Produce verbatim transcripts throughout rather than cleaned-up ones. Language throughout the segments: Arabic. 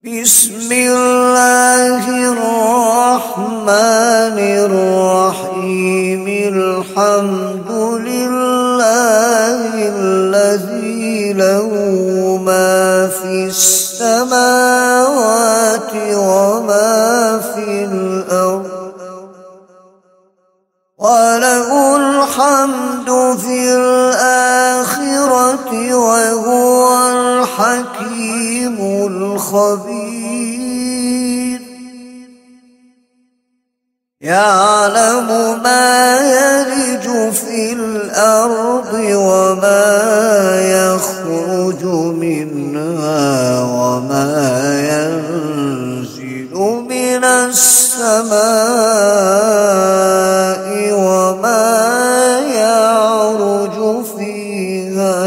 بسم الله الرحمن الرحيم. الحمد لله الذي له ما في السماوات وما في الأرض، وله الحمد في الآخرة وهو الحكيم الخبير. يعلم ما يلج في الأرض وما يخرج منها وما ينزل من السماء وما يعرج فيها،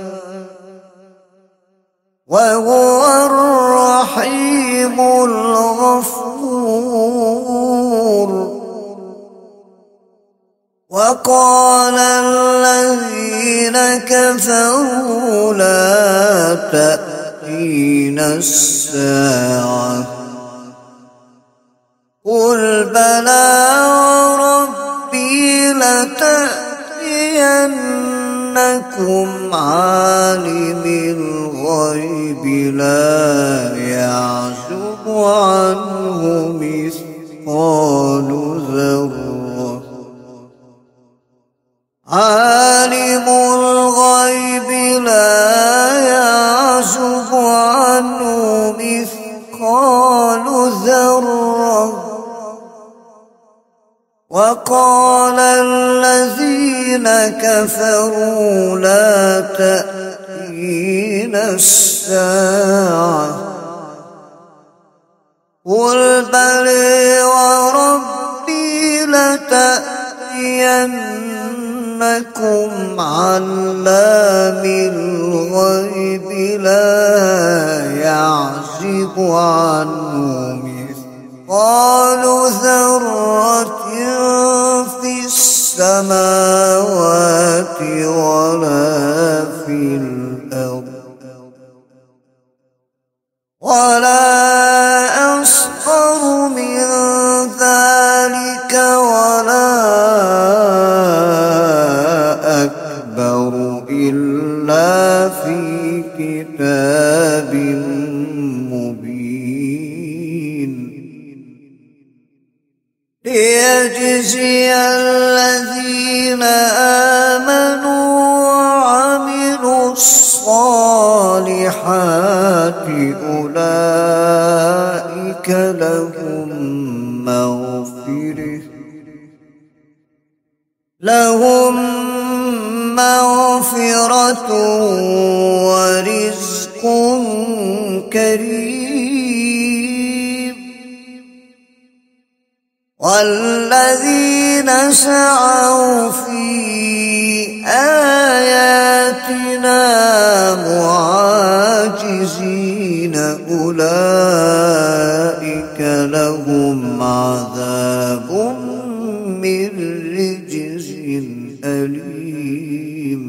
وهو الرحيم الغفور. وقال الذين كفروا لا تأتينا الساعة، قل بلى وربي لتأتينكم عالم الغيب لا يعزب عنه مثقال ذرة، عالم الغيب لا يعزب عنه مثقال ذرة. وقال الذين كفروا لا تأتينا الساعة، قل بلى وربي لتأتينكم علام الغيب لا يعزب عنه مثقال ذرة في السماوات ولا في الأرض، ولا أصغر من ذلك ولا أكبر إلا في كتاب مبين، ليجزي الذين آمنوا وعملوا الصالحات أولئك لهم مغفرة لهم مغفرة ورزق كريم. والذين سعوا في آياتنا معاجزين أولئك لهم عذاب من رجز أليم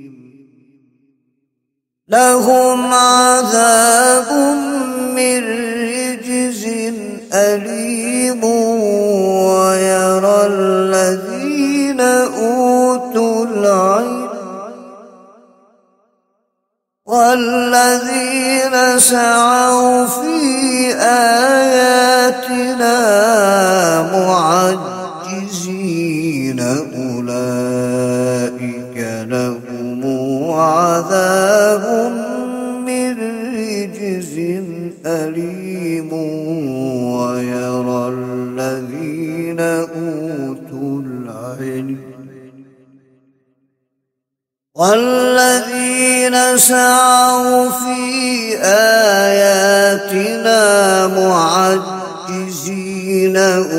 لهم عذاب من رجز أليم. ويرى الذين أوتوا العلم والذين سعوا في آياتنا معجزين أولئك لهم عذاب من رجز أليم. ويرى الذين أوتوا العلم والذين سعوا في آياتنا معجزين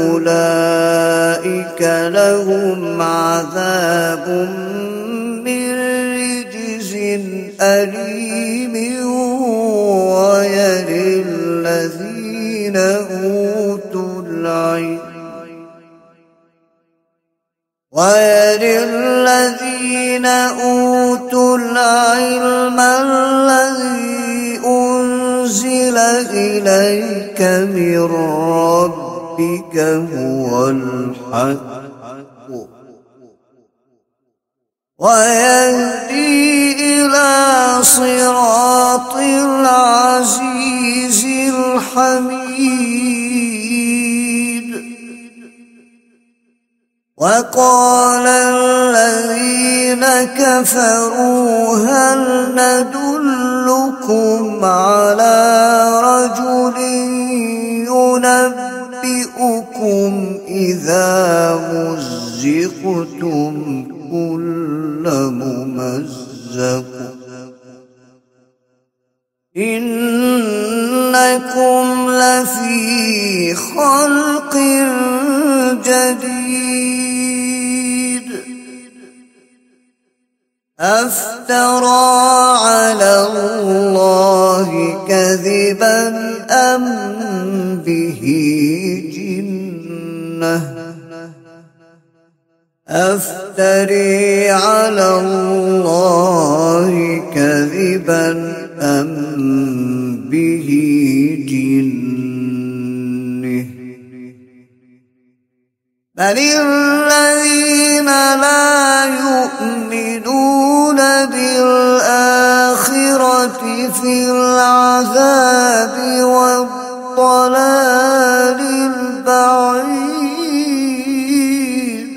أولئك لهم عذاب من رجز أليم. ويرى الذين أوتوا العلم ويرى الذين أوتوا العلم الذي أنزل أنزل إليك من ربك هو الحق ويهدي إلى صراط العزيز الحميد. وقال الذين كفروا هل ندلكم على رجل ينبئكم إذا مزقتم كل ممزق إنكم لفي خلق جديد أفترى على الله كذبا أم به جنة أفتري على الله كذبا أم به جنة بل الذين لا يؤمنون بالآخرة في العذاب والضلال البعيد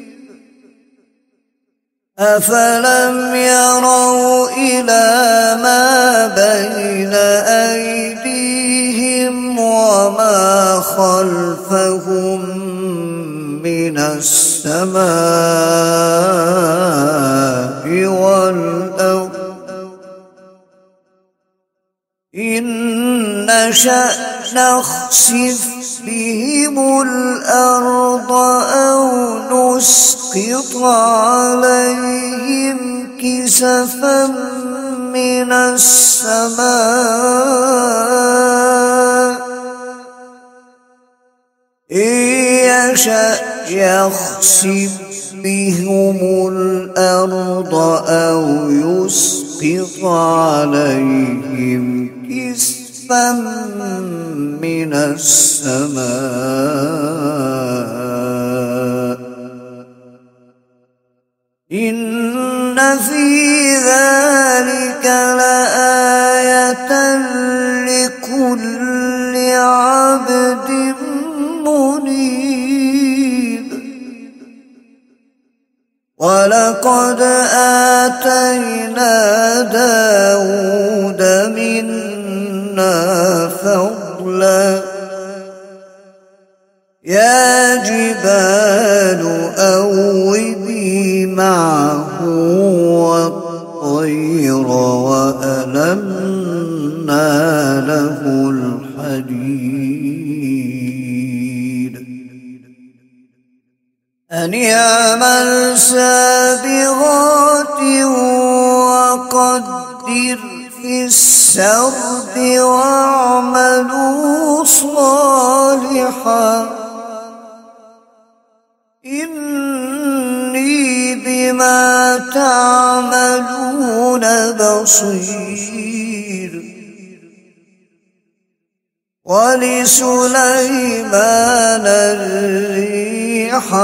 أفلم يروا إلى ما بين أيديهم وما خلفهم من السماء والأرض إن نشأ نخسف بهم الأرض أو نسقط عليهم كسفا من السماء إن يشأ يخسف بهم الأرض أو يسقط عليهم كسفا من السماء إن في ذلك لآية لكل عبد منيب ولقد آتينا داود منا فضلا يا جبال أوبي معه والطير وألنا له الحديد أن يعمل سابغات وقدر في السرد واعملوا صالحا إني بما تعملون بصير ولسليمان الريح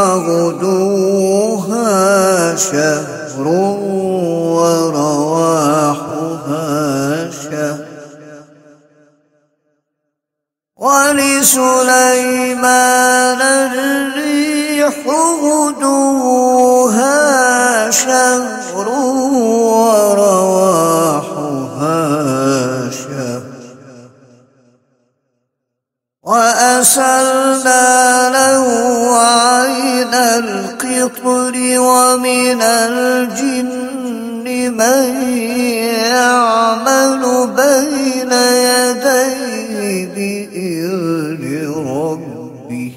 غدوها شهر ورواحها شهر ولسليمان الريح غدوها شهر ورواحها شهر وأسلنا له عين القطر ومن الجن من يعمل بين يديه بإذن ربه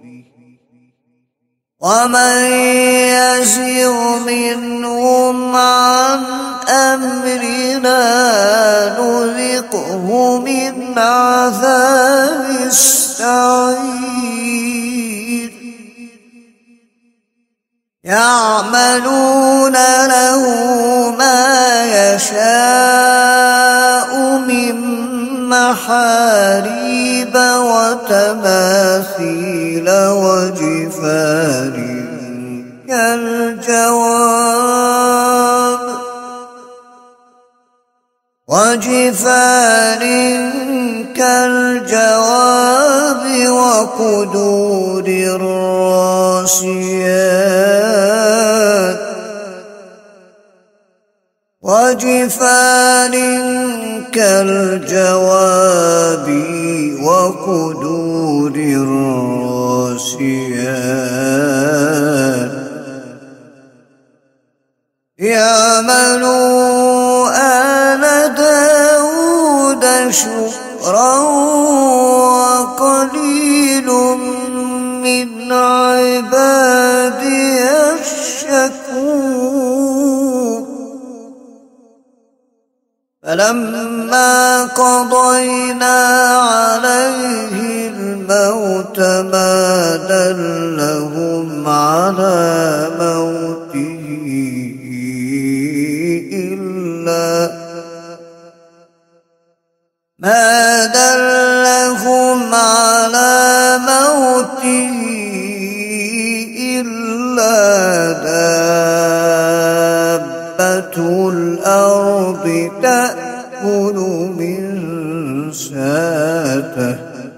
ومن يزغ منهم عن أمرنا نذقه من عذاب السعير يعملون له ما يشاء من ومحاريب وتماثيل وجفان كالجواب وجفان كالجواب وقدور الراسيات وجفان كالجواب وقدور الراسيات يعملوا آل داود شكرا وقليل من عبادي الشكور فلما قضينا عليه الموت ما دلهم على موته إلا ما دلهم على موته إلا دابة الأرض تأكل من ساته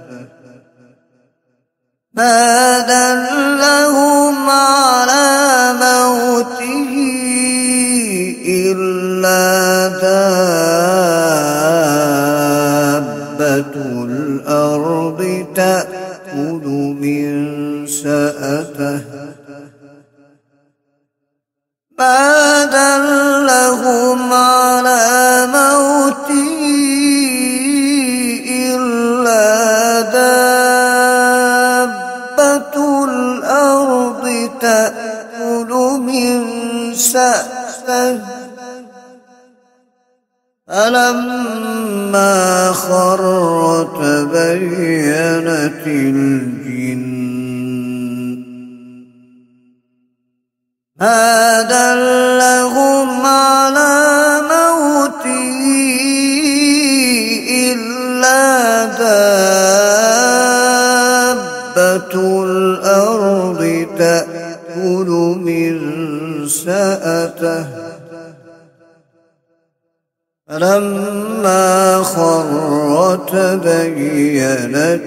ما دلهم على موته إلا دابة الأرض تأكل من سأته ما دلهم على موته إلا دابة الأرض تأكل من سأته فلما خر تبينت الجن ما دلهم على موته إلا دابة الأرض تأكل من سأته فلما خر تبينت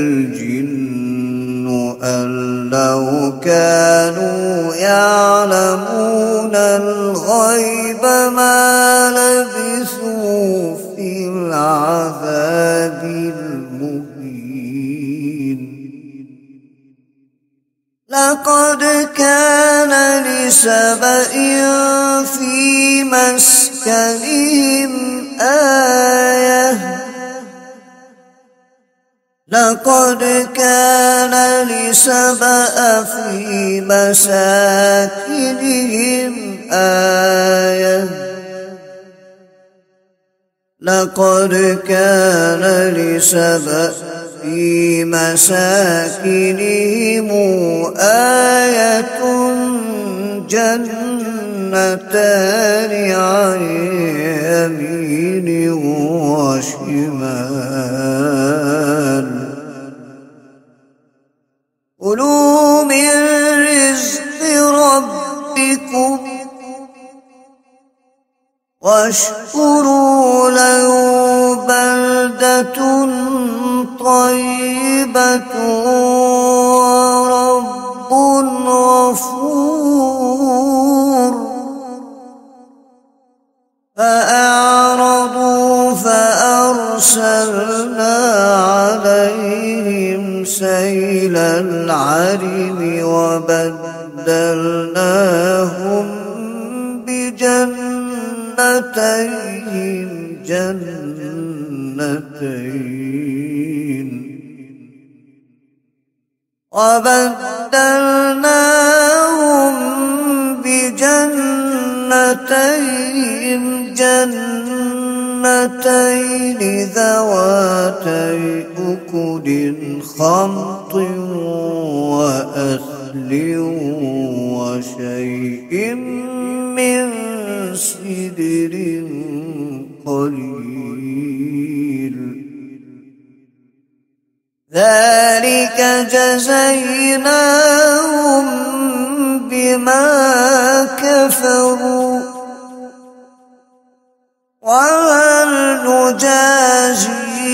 الجن أن لو كانوا يعلمون الغيب ما لبثوا في العذاب المهين لقد كان لسبإ في مسكنهم آية لقد كان لسبأ في مساكنهم آية لقد كان لسبأ في مساكنهم آية جنتان عن يمين وشمال كلوا من رزق ربكم واشكروا له بلدة طيبة ورب غفور فأعرضوا فأرسلنا عليهم سيل العرم وبدلناهم بجنتين جنتين وبدلناهم بجنتين جنتين ذواتي أكل خمط وأثل وشيء من سدر قليل ذلك جزيناهم بما كفروا وهل نجازي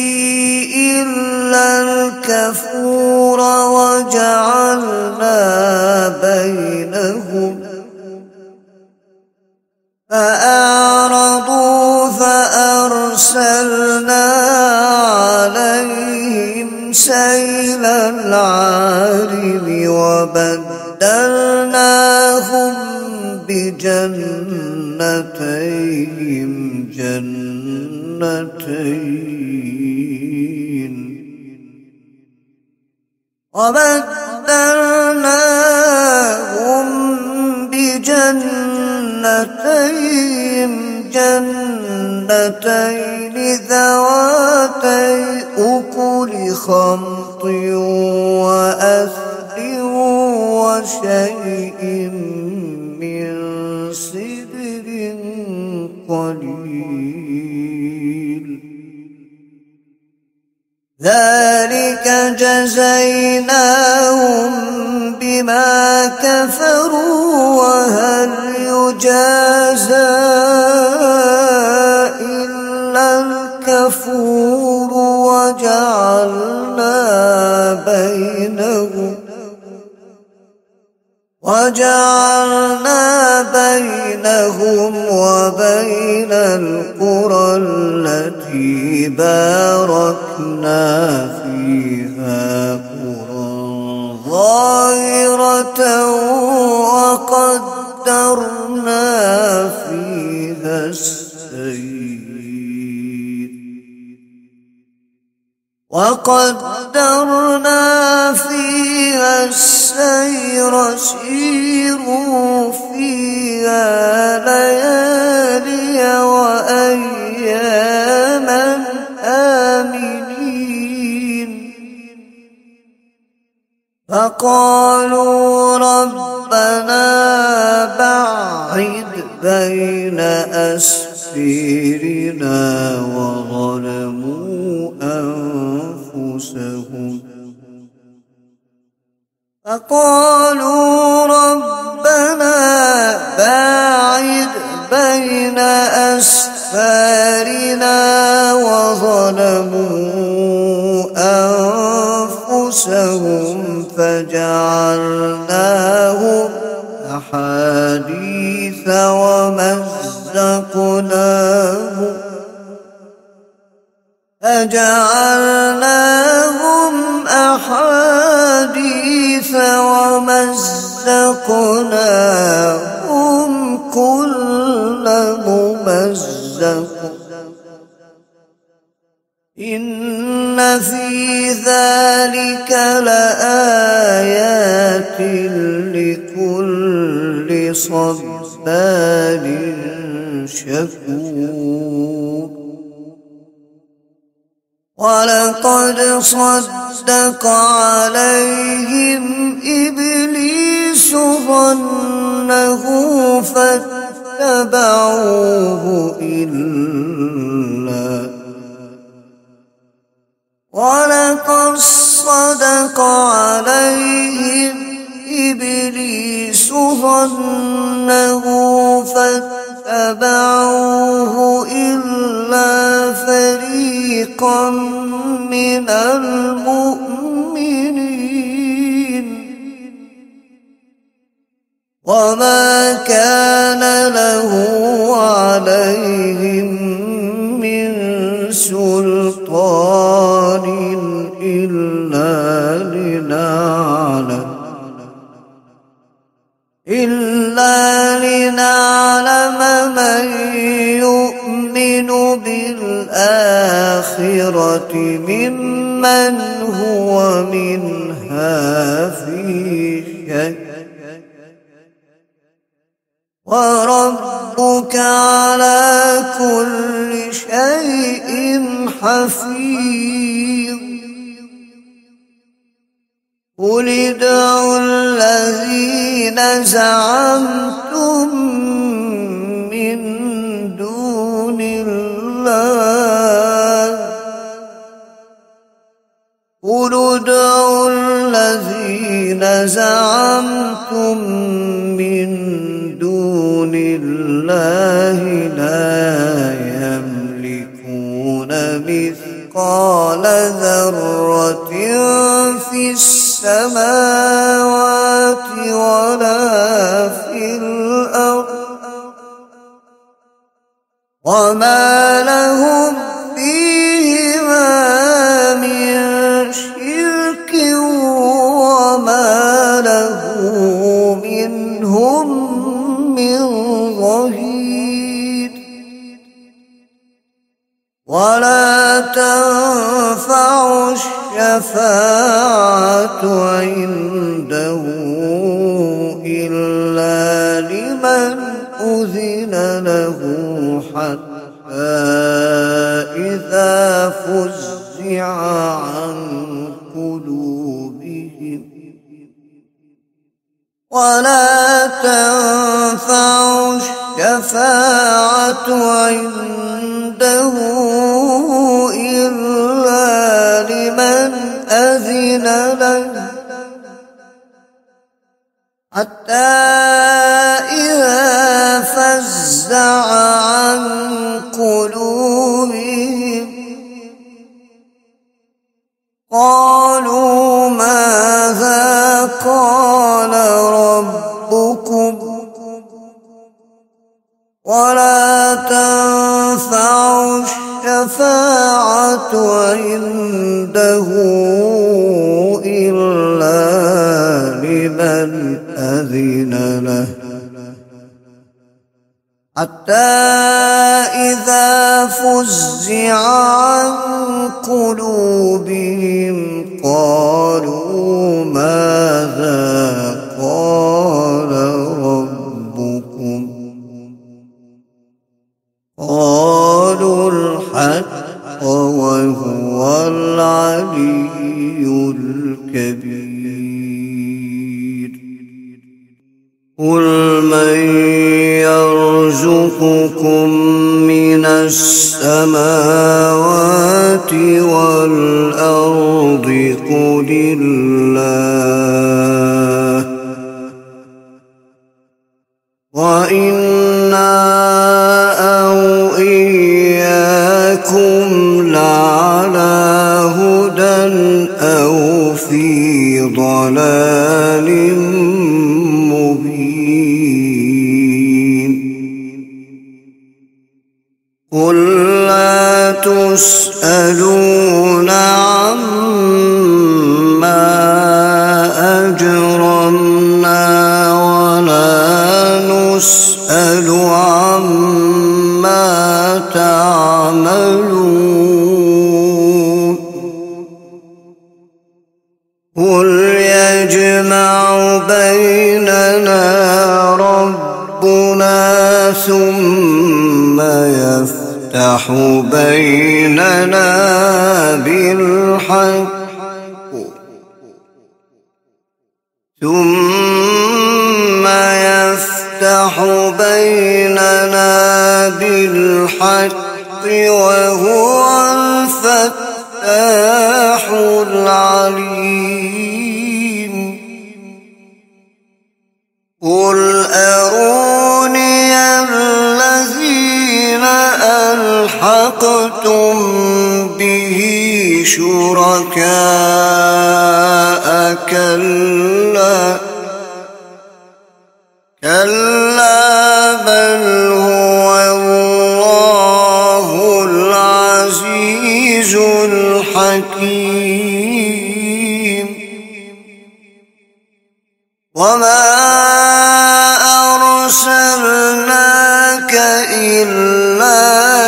إلا الكفور وجعلنا بينهم فأعرضوا فأرسلنا عليهم سيل العارم وبدلناهم بجنتيهم جنتين وبدلناهم بجنتين جنتين ذواتي أكل خمط وأثل وشيء من سدر قليل ذلك جزيناهم بما كفروا وهل يجازى إلا الكفور وجعلنا بينهم وجعلنا بينهم وبين القرى التي باركنا فيها قرى ظاهرة وقدرنا فيها السير وقدرنا فيها السير سيروا فيها ليالي وأياما آمنين فقالوا ربنا بعد بين أسفيرنا وظلموا أنفسهم فقالوا ربنا باعد بين أسفارنا وظلموا أنفسهم فجعلناهم أحاديث ومزقناهم فجعلناهم أحاديث ومزقناهم كل ممزق إن في ذلك لآيات لكل صبار شكور ولقد صدق عليهم إبليس ظنه فاتبعوه إلا ولقد صدق عليهم إبليس ظنه فاتبعوه إلا فريقا من المؤمنين وما كان له عليهم من سلطان إلا لنعلم إلا لنعلم من يؤمن بالآخرة ممن هو منها في شك وربك على كل شيء حفيظ قل ادعوا الذين زعمتم من دون الله قل ادعوا الذين زعمتم من دون الله لا يملكون مثقال ذرة في السماوات ولا في الأرض وما لهم فيهما من شرك وما له منهم من ظهير ولا تنفع الشفاعة عنده إلا لمن أذن له حتى إذا فزع عن قلوبهم ولا تنفع الشفاعة عنده إلا لمن أذن له حتى إذا فزع عن قلوبهم قالوا ماذا قال ربكم ولا تنفع الشفاعة عنده إلا لمن أذن له حتى إذا فزع عن قلوبهم قالوا ماذا قال ربكم قالوا الحق وهو العلي الكبير قل من يرزقكم من السماوات والأرض قل الله وإنا أو إياكم لعلى هدى أو في ضلال مبين قل لا تسألون عما أجرمنا ولا نسأل عما تعملون قل يجمع بيننا ربنا ثم يفتح بيننا بالحق ثم يفتح بيننا بالحق وهو الفتاح العليم قل أروني الذين ألحقتم به شركاء كلا كلا بل هو الله العزيز الحكيم وما أرسلناك إلا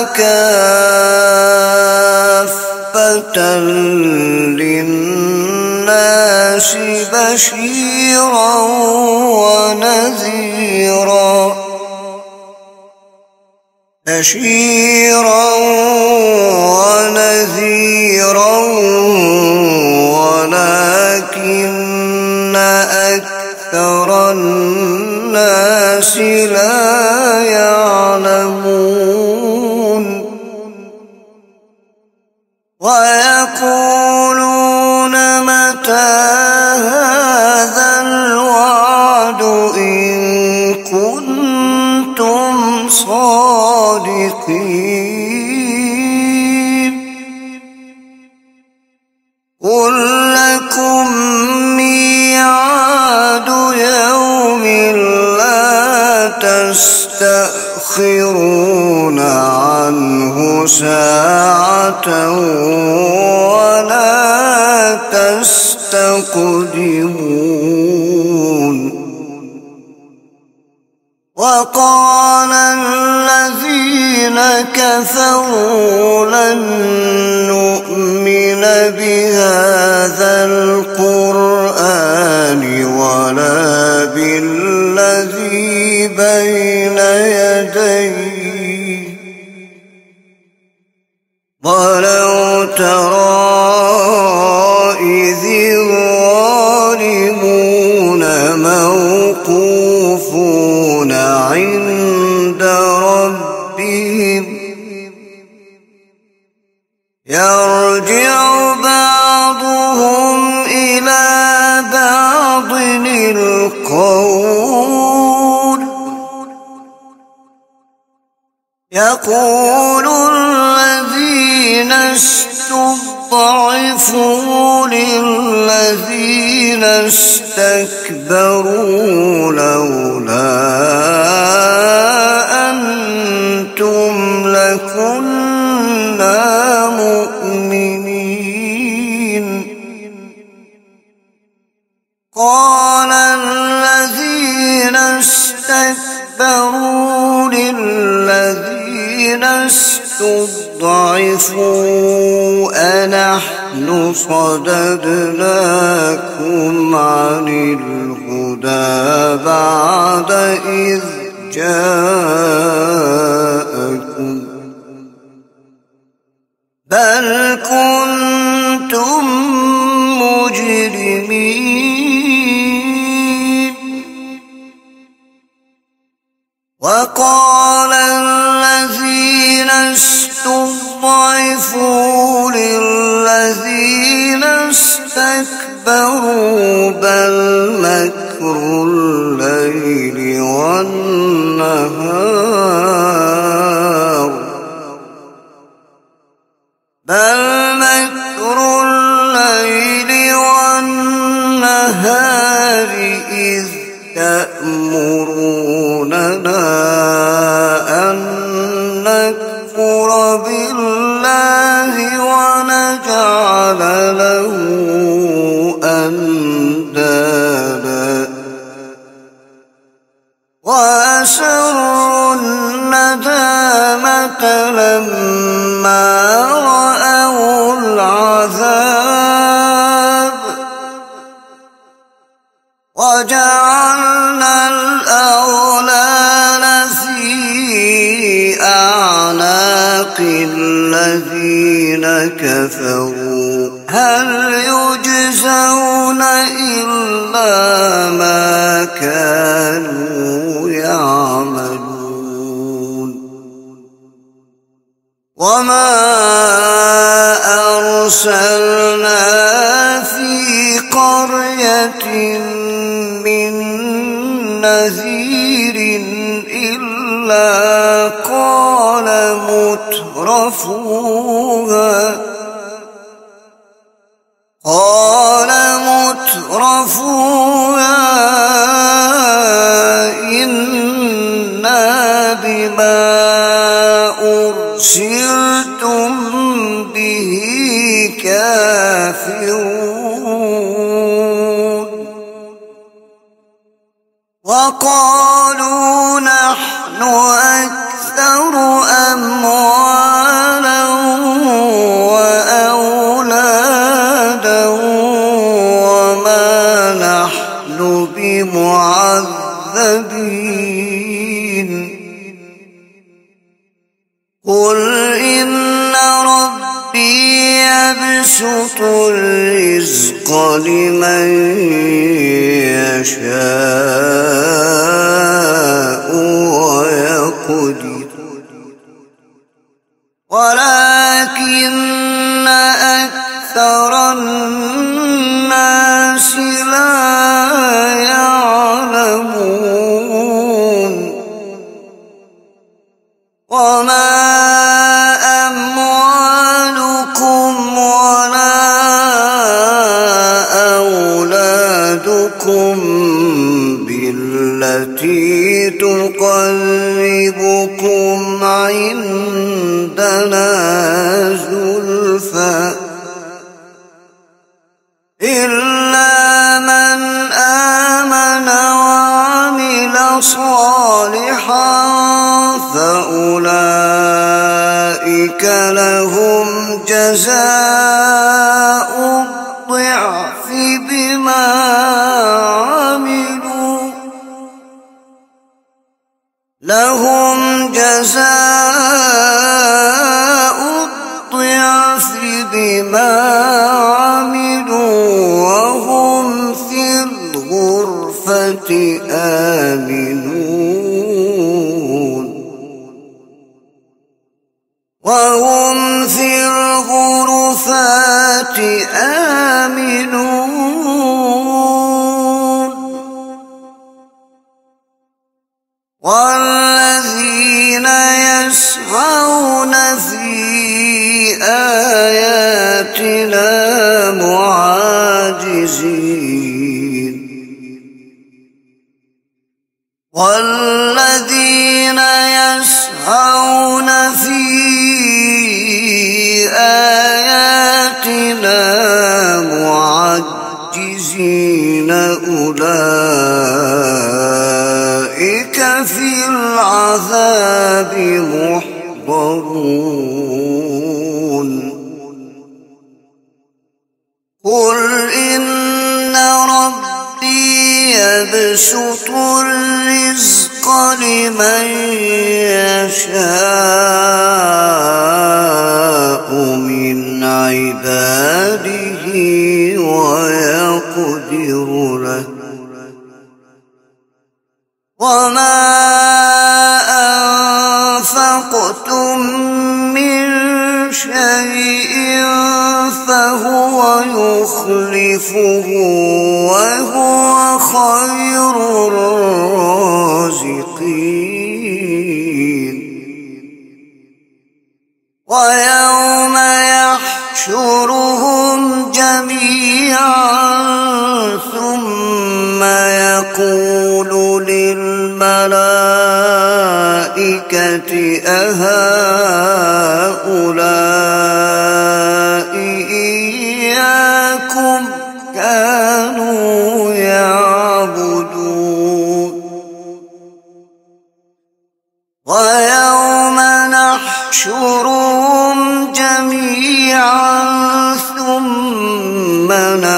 كافة للناس بشيرا ونذيرا بشيرا ونذيرا ولكن أكثر الناس لا يعلمون ويقولون متى هذا الوعد إن كنتم صادقين قل لكم ميعاد يوم لا تستأخرون عنه ساعة ولا تستقدمون وقال الذين كفروا لن نؤمن بهذا القرآن ولا بالذي بين يديه ولو ترى إذ الظالمون موقوفون عند ربهم يرجع بعضهم إلى بعض القول يقول الذين استضعفوا للذين استكبروا لولا أنتم لكنا مؤمنين قال الذين استكبروا للذين استضعفوا أنحن صددناكم عن الهدى بعد إذ جاءكم بل كنتم مجرمين وقال الذين استضعفوا للذين استكبروا بل مكر الليل والنهار بل مكر الليل والنهار إذ تأمروننا أن نكفر بالله ونجعل له أندادا وأسروا الندامة لما رأوا العذاب وجعلنا الأغلال في أعناق الذين كفروا هل يجزون إلا ما كانوا يعملون وما أرسلنا في قرية من نذير إلا قال مترفوها قال مترفوها إنا بما أرسلتم به كافرون وقالوا نحن أكثر أموالا وأولادا وما نحن بمعذبين قل إن ربي يبسط الرزق لمن يشاء ويقدر ولكن أكثر الناس لهم جزاء الضعف بما عملوا وهم في الغرفة آمنون وهم في الغرفات آمنون والذين يسعون في آياتنا معاجزين والذين يسعون في آياتنا معجزين أولئك في العذاب محضرون قل إن ربي يبسط الرزق لمن يشاء من عباده ويقدر له وما أنفقتم من شيء فهو يخلفه وهو خير الرازقين ويوم يحشرهم جميعا ثم يقول للملائكة أهؤلاء إياكم كانوا يعبدون ويوم نحشرهم جميعا ثم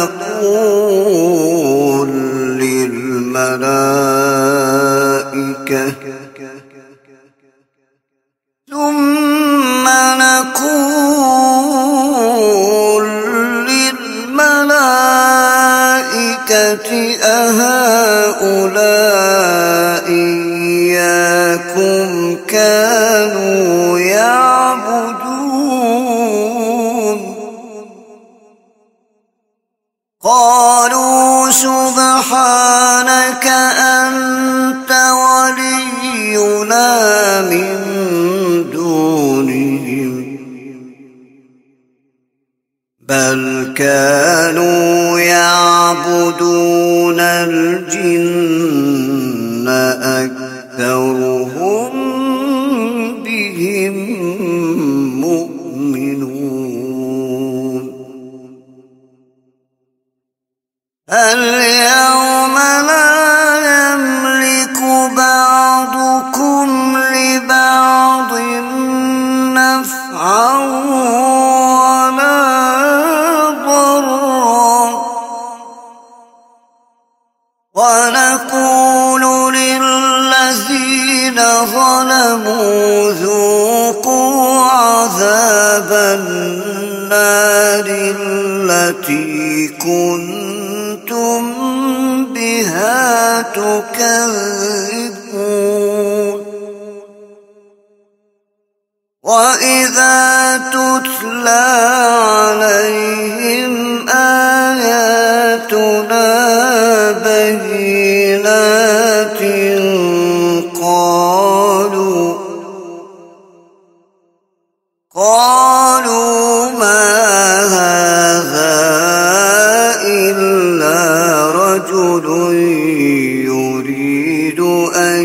نقول للملائكة ثم نقول للملائكة أهؤلاء إياكم كانوا يعبدون قالوا سبحانك أنت ولينا من دونهم بل كانوا يعبدون الجن أكثرهم بهم مؤمنون اليوم لا يملك بعضكم لبعض نفعا ولا ضرا ونقول للذين ظلموا ذوقوا عذاب النار التي كنتم بها تكذبون وإذا تتلى عليهم آياتنا بينات قالوا قالوا ما هذا إلا رجل يريد أن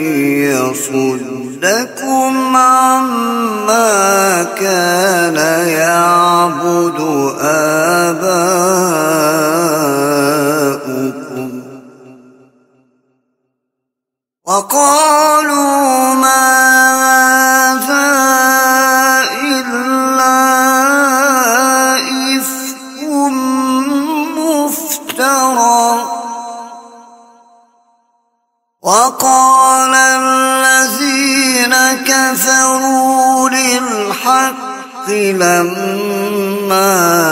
يصدكم عما كان يعبد آباؤكم وقالوا ما هذا إلا إفك مفترى وقال الذي كفروا للحق لما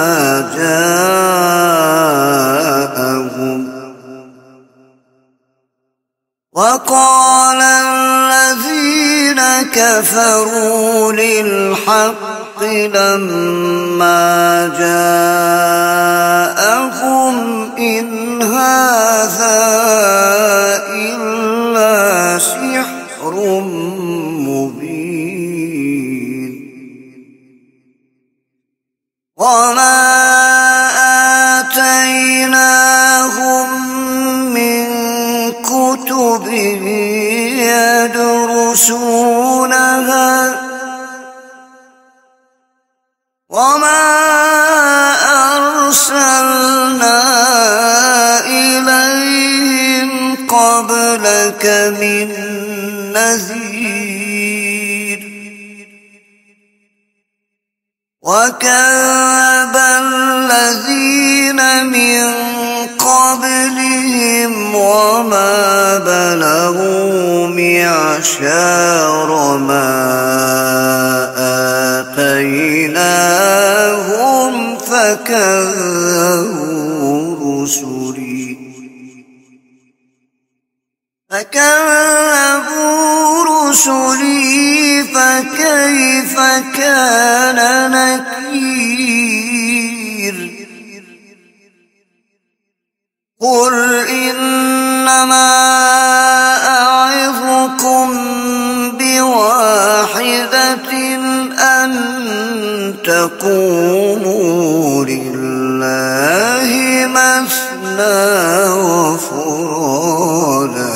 جاءهم وقال الذين كفروا للحق لما جاءهم إن هذا إلا سحر مبين وما آتيناهم من كتب يدرسونها وما أرسلنا إليهم قبلك من نذير وكذب الذين من قبلهم وما بلغوا معشار ما آتيناهم فكذبوا رسلي فكذبوا رسلي فكيف كان نكير قل إنما أعظكم بواحدة أن تقوموا لله مثنى وفرادا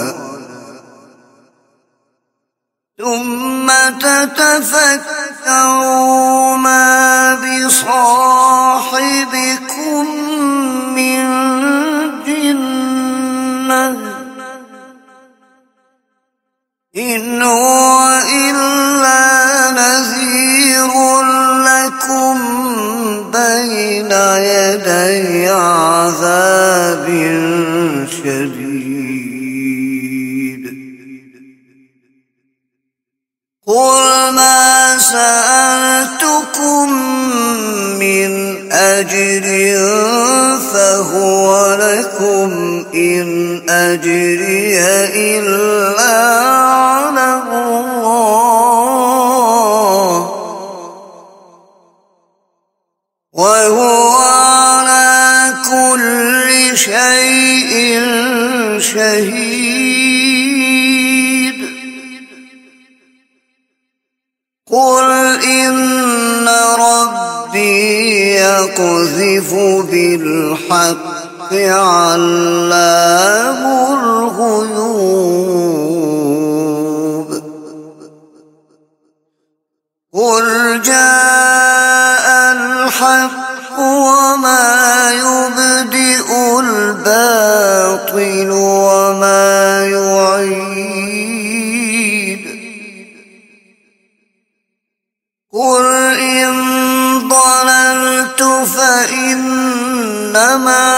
ثم تتفكروا ما بصاحبكم من جنة إن هو إلا نذير لكم بين يدي عذاب شديد قل ما سألتكم من أجر فهو لكم إن أجري إلا على الله وهو على كل شيء شهيد قل إن ربي يقذف بالحق علام الغيوب قل جاء الحق وما يبدئ الباطل وما يعيد قل إن ضللت فإنما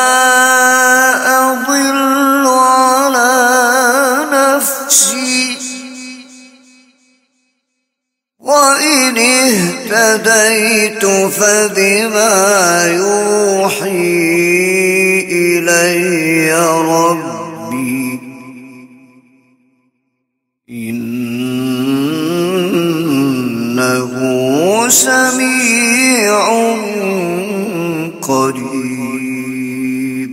أضل على نفسي وإن اهتديت فبما يوحي إلي ربي إنه سميع قريب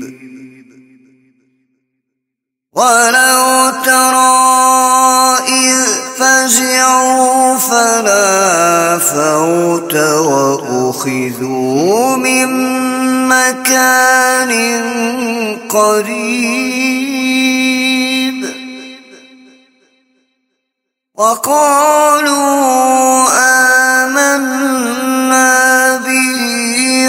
ولو ترى إذ فزعوا فلا فوت وأخذوا من مكان قريب وقالوا آمنا به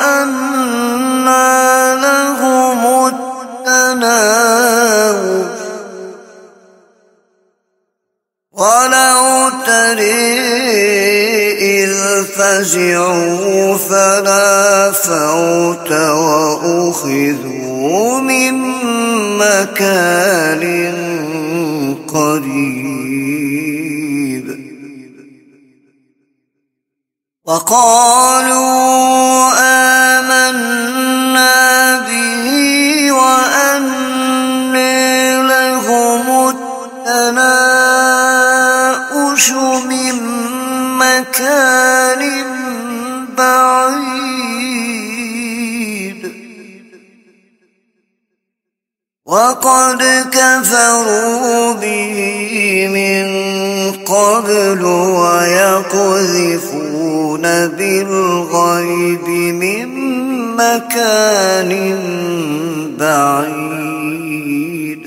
وأنى لهم التناوش ولو ترى إذ فزعوا فلا فوت وأخذوا من مكان قريب وقالوا آمنا به وأنى لهم التناؤش من مكان بعيد وقد كفروا به من قبل ويقذفون بالغيب من مكان بعيد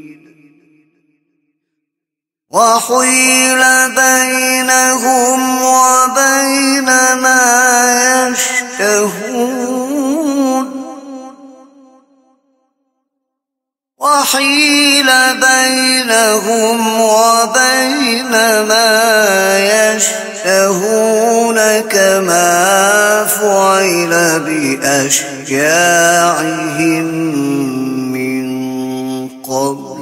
وحيل بينهم وبين ما يشتهون وحيل بينهم وبين ما يشتهون كما فعل بأشياعهم من قبل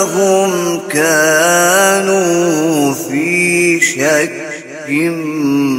إنهم كانوا في شك